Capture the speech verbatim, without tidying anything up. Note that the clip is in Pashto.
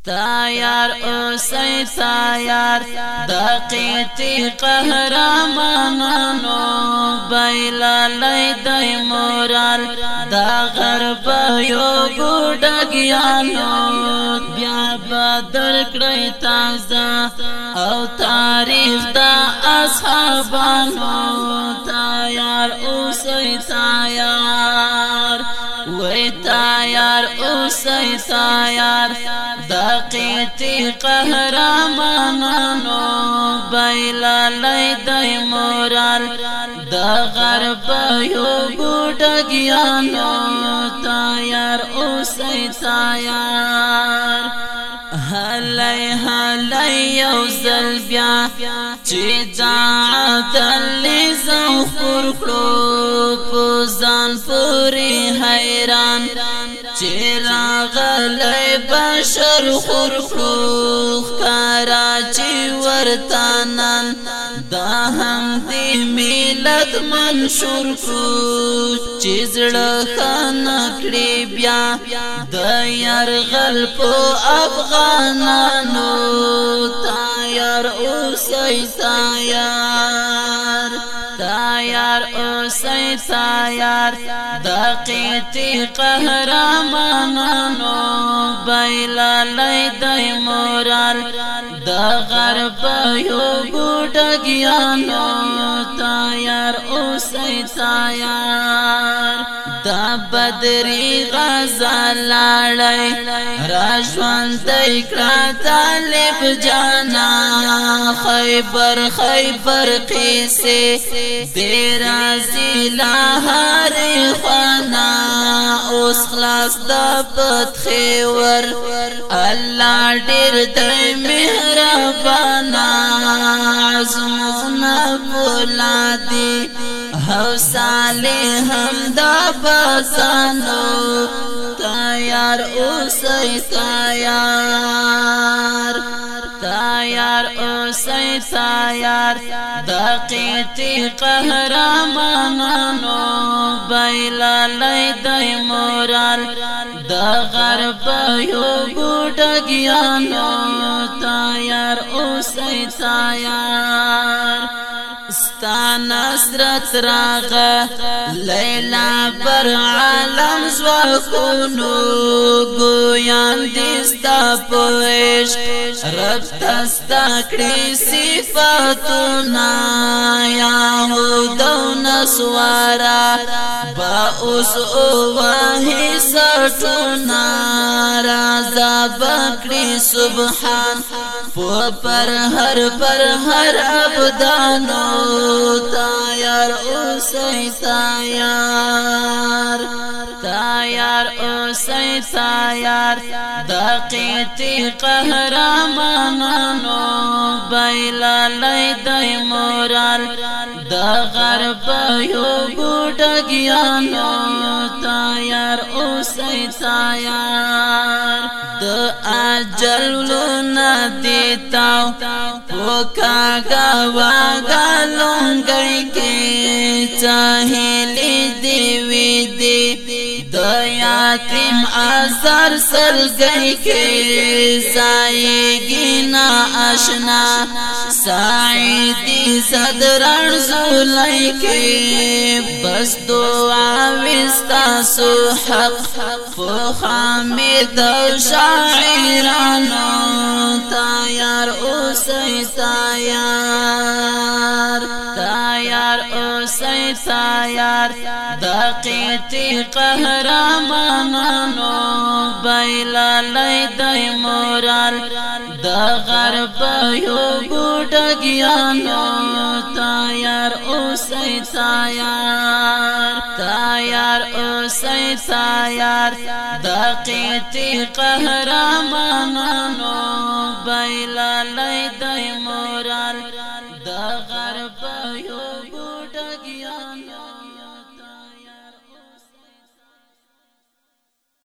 تیار اوسی تیار دقیتی قهرمانانو بیلالی دی مورال دا غرب یو گوڑگیانو بیا بدر کڑی تازه او تاریخ دا اصحابانو تیار اوسی تیار وی تیار اوسی تیار دقیتی قهرمانانو بیلالی دی مورال دا غرب یو گوڑگیانو تیار اوسی تیار هلی هلی یو زل بیا چی جعدل زوخور کرو پوزان پوری حیران چی راغلی بشر خور کرو خکارا چی ورطانان دا هم دی میلت منشور کرو چی زڑخان اکڑی بیا دا یرغل پو افغانانو تیار اوسی تیار تیار اوسی تیار دقیتی قهرمانانو بیلالی دی مورال دا غرب یو گوڑگیانو تیار اوسی تیار دا بدری غزا لاڑی راجوان دیکرا طالب جانا خیبر خیبر قیسی دیرا زیلا ہاری خوانا اس خلاص دا بدخیور اللہ دیر دی مہربانا عزمونا بولا دی حوصالی ہم دا بسانو تیار اوسی تیار تیار اوسی تیار دقیتی قهرمانانو بیلالی دی مورال دا غرب یو گوڑگیانو تیار اوسی تیار ستا نصرت راغ لیلا بر عالم زواکونو گویان دیستا پویش رب تستا کڑی صفاتونا یاہودو نسوارا با اس اوواہی سٹونا رازا بکڑی سبحان پو پر ہر پر ہر عبدانو تیار اوسی تیار تیار اوسی تیار دقیتی قهرمانانو بیلالی دی مورال دا غرب یو گوڑگیانو تیار اوسی تیار دا اجل لونا دیتاو پوکاگا واگا لونگئی کے چاہیلی دیوی دی دیاتیم آزار سلگئی کے زائیگی نا اشنا سعیدی صدران زولائی کے بس دعا وستا سو حق فخامد و شاعرانو تیار اوسی تیار تیار اوسی تیار دقیتی قهرمانانو بیلالی دی مورال دا غرب یو گوڑگیانو تیار اوسی تیار تیار اوسی تیار دقیتی قهرمانانو بیلالی دی مورال